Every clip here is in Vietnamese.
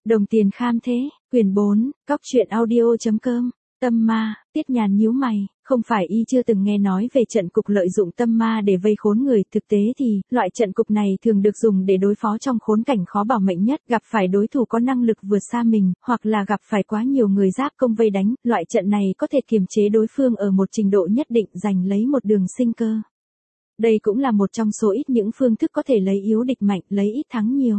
Đồng tiền kham thế, quyển 4, cóc truyện audio.com, tâm ma, Tiết Nhàn nhíu mày, không phải y chưa từng nghe nói về trận cục lợi dụng tâm ma để vây khốn người, thực tế thì, loại trận cục này thường được dùng để đối phó trong khốn cảnh khó bảo mệnh nhất, gặp phải đối thủ có năng lực vượt xa mình, hoặc là gặp phải quá nhiều người giáp công vây đánh, loại trận này có thể kiềm chế đối phương ở một trình độ nhất định, giành lấy một đường sinh cơ. Đây cũng là một trong số ít những phương thức có thể lấy yếu địch mạnh, lấy ít thắng nhiều.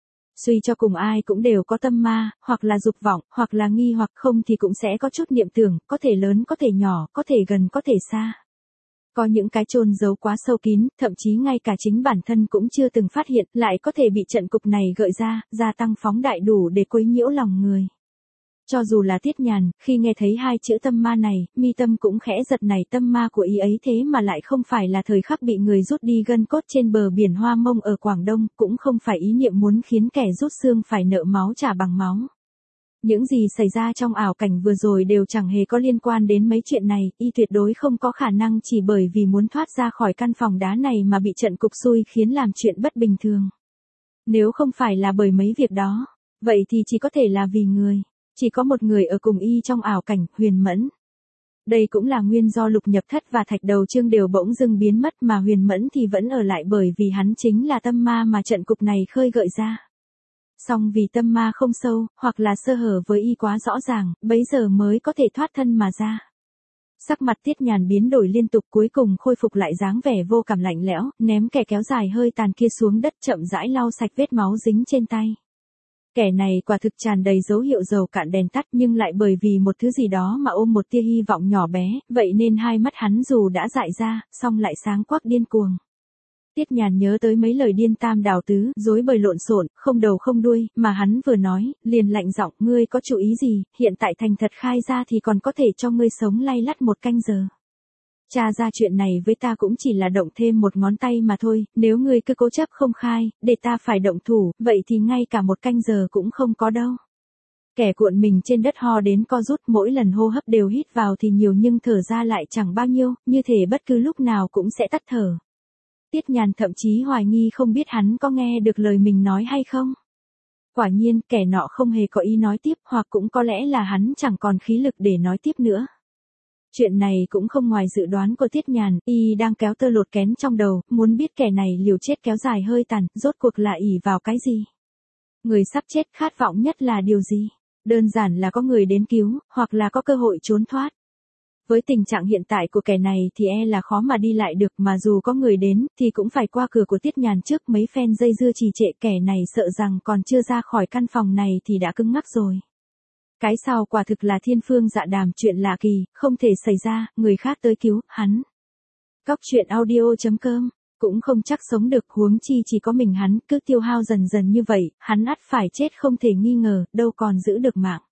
Suy cho cùng ai cũng đều có tâm ma, hoặc là dục vọng, hoặc là nghi hoặc không thì cũng sẽ có chút niệm tưởng, có thể lớn có thể nhỏ, có thể gần có thể xa. Có những cái chôn giấu quá sâu kín, thậm chí ngay cả chính bản thân cũng chưa từng phát hiện, lại có thể bị trận cục này gợi ra, gia tăng phóng đại đủ để quấy nhiễu lòng người. Cho dù là Tiết Nhàn, khi nghe thấy hai chữ tâm ma này, mi tâm cũng khẽ giật này, tâm ma của ý ấy thế mà lại không phải là thời khắc bị người rút đi gân cốt trên bờ biển Hoa Mông ở Quảng Đông, cũng không phải ý niệm muốn khiến kẻ rút xương phải nợ máu trả bằng máu. Những gì xảy ra trong ảo cảnh vừa rồi đều chẳng hề có liên quan đến mấy chuyện này, y tuyệt đối không có khả năng chỉ bởi vì muốn thoát ra khỏi căn phòng đá này mà bị trận cục xui khiến làm chuyện bất bình thường. Nếu không phải là bởi mấy việc đó, vậy thì chỉ có thể là vì người. Chỉ có một người ở cùng y trong ảo cảnh, Huyền Mẫn. Đây cũng là nguyên do Lục Nhập Thất và Thạch Đầu Trương đều bỗng dưng biến mất mà Huyền Mẫn thì vẫn ở lại bởi vì hắn chính là tâm ma mà trận cục này khơi gợi ra. Song vì tâm ma không sâu, hoặc là sơ hở với y quá rõ ràng, bấy giờ mới có thể thoát thân mà ra. Sắc mặt Tiết Nhàn biến đổi liên tục, cuối cùng khôi phục lại dáng vẻ vô cảm lạnh lẽo, ném kẻ kéo dài hơi tàn kia xuống đất, chậm rãi lau sạch vết máu dính trên tay. Kẻ này quả thực tràn đầy dấu hiệu dầu cạn đèn tắt, nhưng lại bởi vì một thứ gì đó mà ôm một tia hy vọng nhỏ bé, vậy nên hai mắt hắn dù đã dại ra, song lại sáng quắc điên cuồng. Tiết Nhàn nhớ tới mấy lời điên tam đảo tứ, rối bời lộn xộn, không đầu không đuôi, mà hắn vừa nói, liền lạnh giọng, ngươi có chủ ý gì, hiện tại thành thật khai ra thì còn có thể cho ngươi sống lay lắt một canh giờ. Tra ra chuyện này với ta cũng chỉ là động thêm một ngón tay mà thôi, nếu ngươi cứ cố chấp không khai, để ta phải động thủ, vậy thì ngay cả một canh giờ cũng không có đâu. Kẻ cuộn mình trên đất ho đến co rút, mỗi lần hô hấp đều hít vào thì nhiều nhưng thở ra lại chẳng bao nhiêu, như thể bất cứ lúc nào cũng sẽ tắt thở. Tiết Nhàn thậm chí hoài nghi không biết hắn có nghe được lời mình nói hay không. Quả nhiên, kẻ nọ không hề có ý nói tiếp, hoặc cũng có lẽ là hắn chẳng còn khí lực để nói tiếp nữa. Chuyện này cũng không ngoài dự đoán của Tiết Nhàn, y đang kéo tơ lột kén trong đầu, muốn biết kẻ này liều chết kéo dài hơi tàn, rốt cuộc là ỷ vào cái gì? Người sắp chết khát vọng nhất là điều gì? Đơn giản là có người đến cứu, hoặc là có cơ hội trốn thoát. Với tình trạng hiện tại của kẻ này thì là khó mà đi lại được, mà dù có người đến, thì cũng phải qua cửa của Tiết Nhàn trước. Mấy phen dây dưa trì trệ, kẻ này sợ rằng còn chưa ra khỏi căn phòng này thì đã cứng ngắc rồi. Cái sau quả thực là thiên phương dạ đàm, chuyện lạ kỳ, không thể xảy ra, người khác tới cứu, hắn. Cóc truyện audio.com, cũng không chắc sống được, huống chi chỉ có mình hắn, cứ tiêu hao dần dần như vậy, hắn ắt phải chết không thể nghi ngờ, đâu còn giữ được mạng.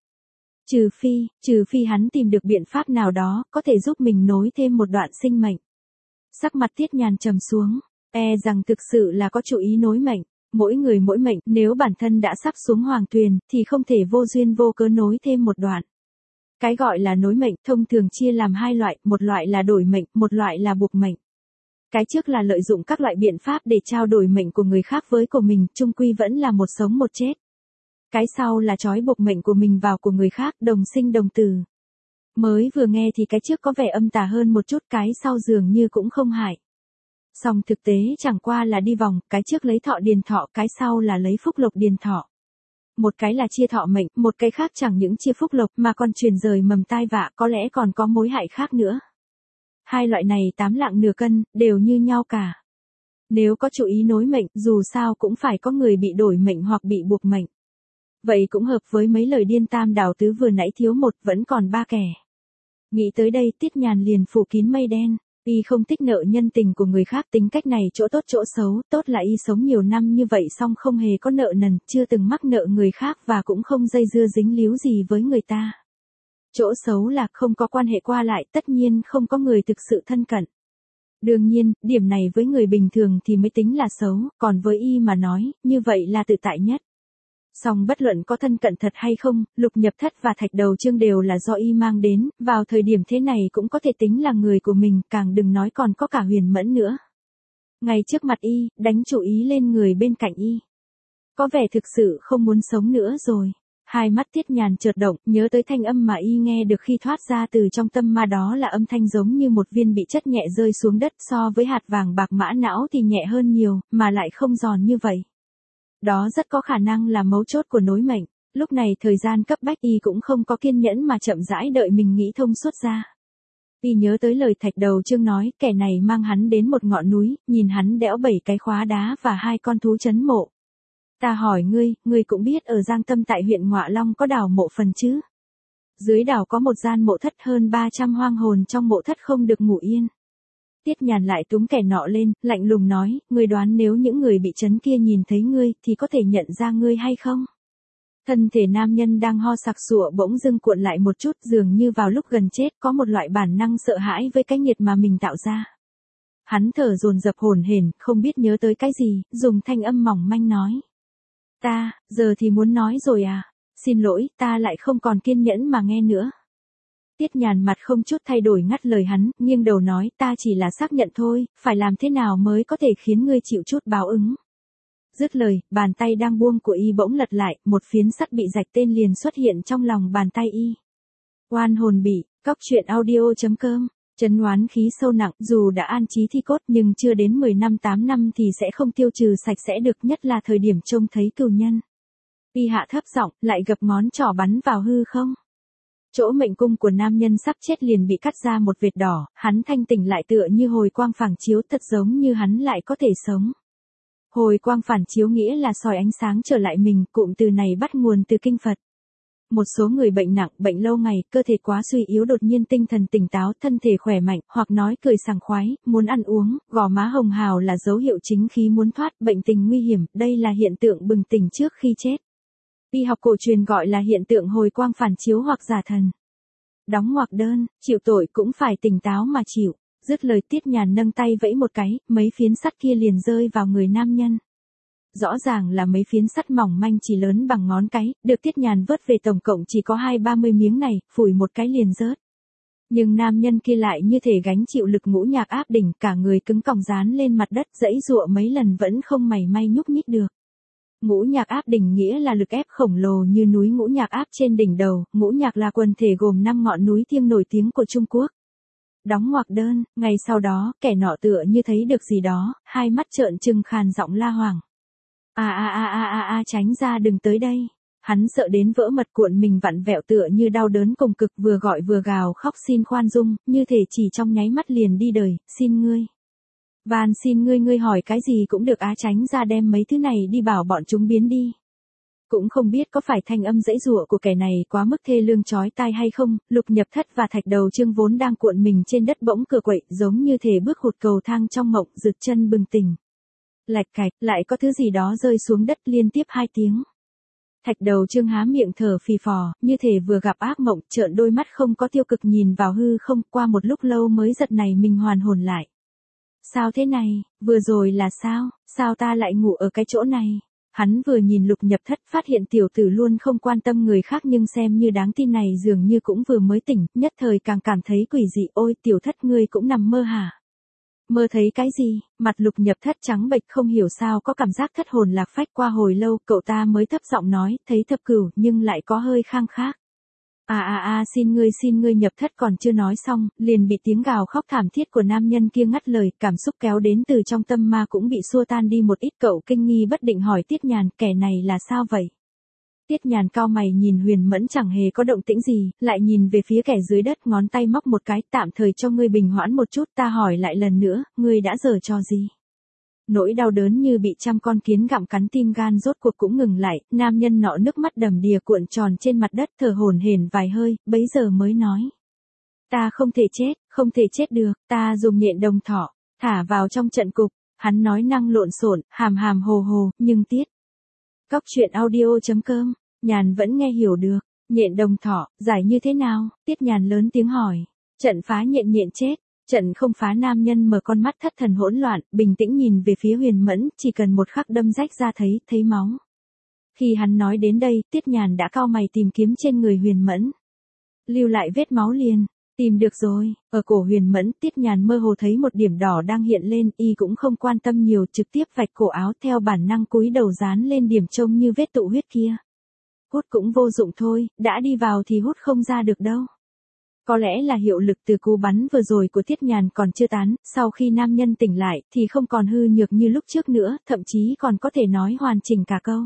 Trừ phi hắn tìm được biện pháp nào đó, có thể giúp mình nối thêm một đoạn sinh mệnh. Sắc mặt Tiết Nhàn trầm xuống, rằng thực sự là có chủ ý nối mệnh. Mỗi người mỗi mệnh, nếu bản thân đã sắp xuống hoàng tuyền, thì không thể vô duyên vô cớ nối thêm một đoạn. Cái gọi là nối mệnh, thông thường chia làm hai loại, một loại là đổi mệnh, một loại là buộc mệnh. Cái trước là lợi dụng các loại biện pháp để trao đổi mệnh của người khác với của mình, chung quy vẫn là một sống một chết. Cái sau là trói buộc mệnh của mình vào của người khác, đồng sinh đồng tử. Mới vừa nghe thì cái trước có vẻ âm tà hơn một chút, cái sau dường như cũng không hại. Song thực tế chẳng qua là đi vòng, cái trước lấy thọ điền thọ, cái sau là lấy phúc lộc điền thọ. Một cái là chia thọ mệnh, một cái khác chẳng những chia phúc lộc mà còn truyền rời mầm tai vạ, có lẽ còn có mối hại khác nữa. Hai loại này 8 lạng nửa cân, đều như nhau cả. Nếu có chủ ý nối mệnh, dù sao cũng phải có người bị đổi mệnh hoặc bị buộc mệnh. Vậy cũng hợp với mấy lời điên tam đảo tứ vừa nãy, thiếu một, vẫn còn 3 kẻ. Nghĩ tới đây, Tiết Nhàn liền phủ kín mây đen. Y không thích nợ nhân tình của người khác, tính cách này chỗ tốt chỗ xấu, tốt là y sống nhiều năm như vậy song không hề có nợ nần, chưa từng mắc nợ người khác và cũng không dây dưa dính líu gì với người ta. Chỗ xấu là không có quan hệ qua lại, tất nhiên không có người thực sự thân cận. Đương nhiên, điểm này với người bình thường thì mới tính là xấu, còn với y mà nói, như vậy là tự tại nhất. Song bất luận có thân cận thật hay không, Lục Nhập Thất và Thạch Đầu Trương đều là do y mang đến, vào thời điểm thế này cũng có thể tính là người của mình, càng đừng nói còn có cả Huyền Mẫn nữa. Ngay trước mặt y, đánh chủ ý lên người bên cạnh y. có vẻ thực sự không muốn sống nữa rồi. Hai mắt Tiết Nhàn chợt động, nhớ tới thanh âm mà y nghe được khi thoát ra từ trong tâm ma, đó là âm thanh giống như một viên bị chất nhẹ rơi xuống đất, so với hạt vàng bạc mã não thì nhẹ hơn nhiều, mà lại không giòn như vậy. Đó rất có khả năng là mấu chốt của nối mệnh. Lúc này thời gian cấp bách, y cũng không có kiên nhẫn mà chậm rãi đợi mình nghĩ thông suốt ra. Y nhớ tới lời Thạch Đầu Chương nói, kẻ này mang hắn đến một ngọn núi, nhìn hắn đẽo 7 cái khóa đá và 2 con thú trấn mộ. Ta hỏi ngươi cũng biết ở Giang Tâm tại huyện Ngọa Long có đào mộ phần chứ? Dưới đảo có một gian mộ thất, hơn 300 hoang hồn trong mộ thất không được ngủ yên. Tiết Nhàn lại túm kẻ nọ lên, lạnh lùng nói, ngươi đoán nếu những người bị trấn kia nhìn thấy ngươi thì có thể nhận ra ngươi hay không? Thân thể nam nhân đang ho sặc sụa bỗng dưng cuộn lại một chút, dường như vào lúc gần chết có một loại bản năng sợ hãi với cái nhiệt mà mình tạo ra. Hắn thở dồn dập hổn hển, không biết nhớ tới cái gì, dùng thanh âm mỏng manh nói. Ta, giờ thì muốn nói rồi à? Xin lỗi, ta lại không còn kiên nhẫn mà nghe nữa. Tiết Nhàn mặt không chút thay đổi ngắt lời hắn, nghiêng đầu nói, ta chỉ là xác nhận thôi, phải làm thế nào mới có thể khiến ngươi chịu chút báo ứng. Dứt lời, bàn tay đang buông của y bỗng lật lại, một phiến sắt bị rạch tên liền xuất hiện trong lòng bàn tay y. Oan hồn bị, cóc truyện audio.com. Trấn oán khí sâu nặng, dù đã an trí thi cốt nhưng chưa đến 10 năm 8 năm thì sẽ không tiêu trừ sạch sẽ được, nhất là thời điểm trông thấy cừu nhân. Y hạ thấp giọng, lại gập ngón trỏ bắn vào hư không. Chỗ mệnh cung của nam nhân sắp chết liền bị cắt ra một vệt đỏ, hắn thanh tỉnh lại tựa như hồi quang phản chiếu, thật giống như hắn lại có thể sống. Hồi quang phản chiếu nghĩa là soi ánh sáng trở lại mình, cụm từ này bắt nguồn từ kinh Phật. Một số người bệnh nặng, bệnh lâu ngày, cơ thể quá suy yếu đột nhiên tinh thần tỉnh táo, thân thể khỏe mạnh, hoặc nói cười sảng khoái, muốn ăn uống, gò má hồng hào là dấu hiệu chính khí muốn thoát, bệnh tình nguy hiểm, đây là hiện tượng bừng tỉnh trước khi chết. Y học cổ truyền gọi là hiện tượng hồi quang phản chiếu hoặc giả thần. Đóng ngoặc đơn, chịu tội cũng phải tỉnh táo mà chịu. Dứt lời Tiết Nhàn nâng tay vẫy một cái, mấy phiến sắt kia liền rơi vào người nam nhân. Rõ ràng là mấy phiến sắt mỏng manh chỉ lớn bằng ngón cái, được Tiết Nhàn vớt về tổng cộng chỉ có 20-30 miếng này, phủi một cái liền rớt. Nhưng nam nhân kia lại như thể gánh chịu lực ngũ nhạc áp đỉnh, cả người cứng còng dán lên mặt đất, giãy giụa mấy lần vẫn không mảy may nhúc nhích được. Ngũ nhạc áp đỉnh nghĩa là lực ép khổng lồ như núi ngũ nhạc áp trên đỉnh đầu, ngũ nhạc là quần thể gồm 5 ngọn núi thiêng nổi tiếng của Trung Quốc. Đóng ngoặc đơn, ngày sau đó, kẻ nọ tựa như thấy được gì đó, hai mắt trợn trừng khàn giọng la hoảng. Tránh ra, đừng tới đây. Hắn sợ đến vỡ mật, cuộn mình vặn vẹo tựa như đau đớn cùng cực, vừa gọi vừa gào khóc xin khoan dung, như thể chỉ trong nháy mắt liền đi đời, xin ngươi. Van xin ngươi hỏi cái gì cũng được, tránh ra, đem mấy thứ này đi bảo bọn chúng biến đi. Cũng không biết có phải thanh âm giãy giụa của kẻ này quá mức thê lương chói tai hay không, Lục Nhập Thất và Thạch Đầu Chương vốn đang cuộn mình trên đất bỗng cựa quậy, giống như thể bước hụt cầu thang trong mộng, rực chân bừng tỉnh. Lạch cạch, lại có thứ gì đó rơi xuống đất liên tiếp 2 tiếng. Thạch Đầu Chương há miệng thở phì phò, như thể vừa gặp ác mộng, trợn đôi mắt không có tiêu cực nhìn vào hư không, qua một lúc lâu mới giật nảy mình hoàn hồn lại. Sao thế này, vừa rồi là sao ta lại ngủ ở cái chỗ này? Hắn vừa nhìn Lục Nhập Thất, phát hiện tiểu tử luôn không quan tâm người khác nhưng xem như đáng tin này dường như cũng vừa mới tỉnh, nhất thời càng cảm thấy quỷ dị. Ôi Tiểu Thất, ngươi cũng nằm mơ hả? Mơ thấy cái gì? Mặt Lục Nhập Thất trắng bệch, không hiểu sao có cảm giác thất hồn lạc phách. Qua hồi lâu, cậu ta mới thấp giọng nói, thấy Thập Cửu nhưng lại có hơi khang khác. Xin ngươi. Nhập Thất còn chưa nói xong, liền bị tiếng gào khóc thảm thiết của nam nhân kia ngắt lời, cảm xúc kéo đến từ trong tâm ma cũng bị xua tan đi một ít. Cậu kinh nghi bất định hỏi Tiết Nhàn, kẻ này là sao vậy? Tiết Nhàn cau mày nhìn Huyền Mẫn chẳng hề có động tĩnh gì, lại nhìn về phía kẻ dưới đất, ngón tay móc một cái, tạm thời cho ngươi bình hoãn một chút, ta hỏi lại lần nữa, ngươi đã giở trò gì? Nỗi đau đớn như bị trăm con kiến gặm cắn tim gan rốt cuộc cũng ngừng lại, nam nhân nọ nước mắt đầm đìa cuộn tròn trên mặt đất, thở hổn hển vài hơi, bấy giờ mới nói. Ta không thể chết được, ta dùng nhện đồng thỏ, thả vào trong trận cục, hắn nói năng lộn xộn, hàm hồ, nhưng Cóc truyện audio.com, Nhàn vẫn nghe hiểu được, nhện đồng thỏ, giải như thế nào? Tiết Nhàn lớn tiếng hỏi, trận phá nhện chết. Trận không phá, nam nhân mở con mắt thất thần hỗn loạn, bình tĩnh nhìn về phía Huyền Mẫn, chỉ cần một khắc đâm rách ra thấy máu. Khi hắn nói đến đây, Tiết Nhàn đã cau mày tìm kiếm trên người Huyền Mẫn. Lưu lại vết máu liền. Tìm được rồi, ở cổ Huyền Mẫn, Tiết Nhàn mơ hồ thấy một điểm đỏ đang hiện lên, y cũng không quan tâm nhiều, trực tiếp vạch cổ áo theo bản năng cúi đầu dán lên điểm trông như vết tụ huyết kia. Hút cũng vô dụng thôi, đã đi vào thì hút không ra được đâu. Có lẽ là hiệu lực từ cú bắn vừa rồi của Tiết Nhàn còn chưa tán, sau khi nam nhân tỉnh lại thì không còn hư nhược như lúc trước nữa, thậm chí còn có thể nói hoàn chỉnh cả câu.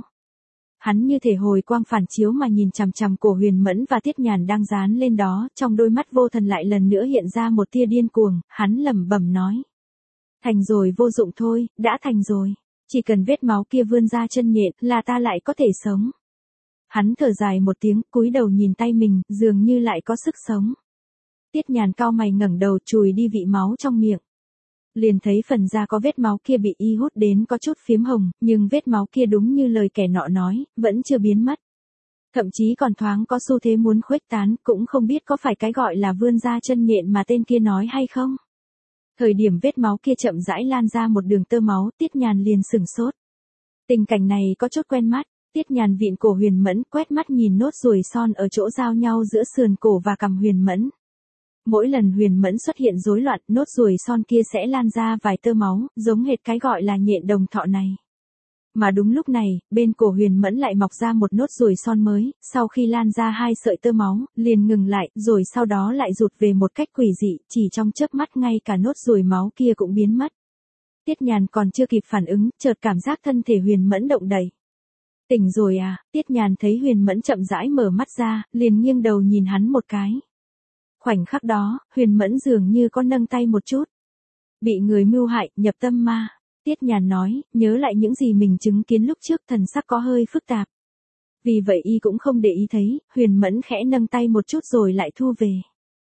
Hắn như thể hồi quang phản chiếu mà nhìn chằm chằm cổ Huyền Mẫn và Tiết Nhàn đang dán lên đó, trong đôi mắt vô thần lại lần nữa hiện ra một tia điên cuồng, hắn lẩm bẩm nói. Thành rồi, vô dụng thôi, đã thành rồi. Chỉ cần vết máu kia vươn ra chân nhện là ta lại có thể sống. Hắn thở dài một tiếng, cúi đầu nhìn tay mình, dường như lại có sức sống. Tiết Nhàn cau mày ngẩng đầu chùi đi vị máu trong miệng. Liền thấy phần da có vết máu kia bị y hút đến có chút phiếm hồng, nhưng vết máu kia đúng như lời kẻ nọ nói, vẫn chưa biến mất. Thậm chí còn thoáng có xu thế muốn khuếch tán, cũng không biết có phải cái gọi là vươn ra chân nhện mà tên kia nói hay không. Thời điểm vết máu kia chậm rãi lan ra một đường tơ máu, Tiết Nhàn liền sửng sốt. Tình cảnh này có chút quen mắt, Tiết Nhàn vịn cổ Huyền Mẫn, quét mắt nhìn nốt ruồi son ở chỗ giao nhau giữa sườn cổ và cằm Huyền Mẫn. Mỗi lần Huyền Mẫn xuất hiện rối loạn, nốt ruồi son kia sẽ lan ra vài tơ máu, giống hệt cái gọi là nhện đồng thọ này. Mà đúng lúc này, bên cổ Huyền Mẫn lại mọc ra một nốt ruồi son mới, sau khi lan ra 2 sợi tơ máu, liền ngừng lại, rồi sau đó lại rụt về một cách quỷ dị, chỉ trong chớp mắt ngay cả nốt ruồi máu kia cũng biến mất. Tiết Nhàn còn chưa kịp phản ứng, chợt cảm giác thân thể Huyền Mẫn động đậy. Tỉnh rồi à? Tiết Nhàn thấy Huyền Mẫn chậm rãi mở mắt ra, liền nghiêng đầu nhìn hắn một cái. Khoảnh khắc đó, Huyền Mẫn dường như có nâng tay một chút. Bị người mưu hại, nhập tâm ma. Tiết Nhàn nói, nhớ lại những gì mình chứng kiến lúc trước, thần sắc có hơi phức tạp. Vì vậy y cũng không để ý thấy, Huyền Mẫn khẽ nâng tay một chút rồi lại thu về.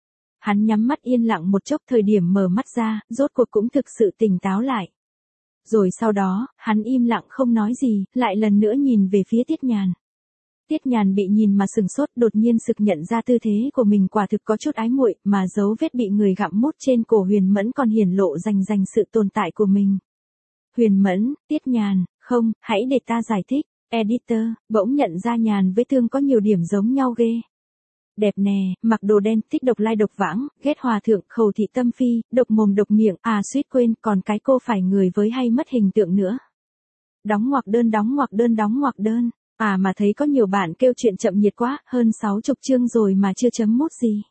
Hắn nhắm mắt yên lặng một chốc, thời điểm mở mắt ra, rốt cuộc cũng thực sự tỉnh táo lại. Rồi sau đó, hắn im lặng không nói gì, lại lần nữa nhìn về phía Tiết Nhàn. Tiết Nhàn bị nhìn mà sừng sốt, đột nhiên sực nhận ra tư thế của mình quả thực có chút ái muội, mà dấu vết bị người gặm mút trên cổ Huyền Mẫn còn hiển lộ rành rành sự tồn tại của mình. Huyền Mẫn, Tiết Nhàn, không, hãy để ta giải thích. Editor, bỗng nhận ra Nhàn với Thương có nhiều điểm giống nhau ghê. Đẹp nè, mặc đồ đen, thích độc lai độc vãng, ghét hòa thượng, khẩu thị tâm phi, độc mồm độc miệng, à suýt quên, còn cái cô phải người với hay mất hình tượng nữa. Đóng ngoặc đơn đóng ngoặc đơn đóng ngoặc đơn. À mà thấy có nhiều bạn kêu chuyện chậm nhiệt quá, hơn 60 chương rồi mà chưa chấm mút gì.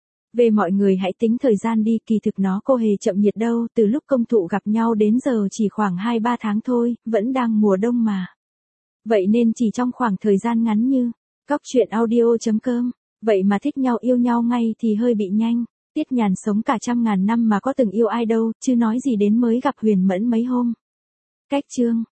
Về mọi người hãy tính thời gian đi, kỳ thực nó cô hề chậm nhiệt đâu, từ lúc công thụ gặp nhau đến giờ chỉ khoảng 2-3 tháng thôi, vẫn đang mùa đông mà. Vậy nên chỉ trong khoảng thời gian ngắn như, Cóc truyện audio.com, vậy mà thích nhau yêu nhau ngay thì hơi bị nhanh. Tiết Nhàn sống cả 100.000 năm mà có từng yêu ai đâu, chứ nói gì đến mới gặp Huyền Mẫn mấy hôm. Cách chương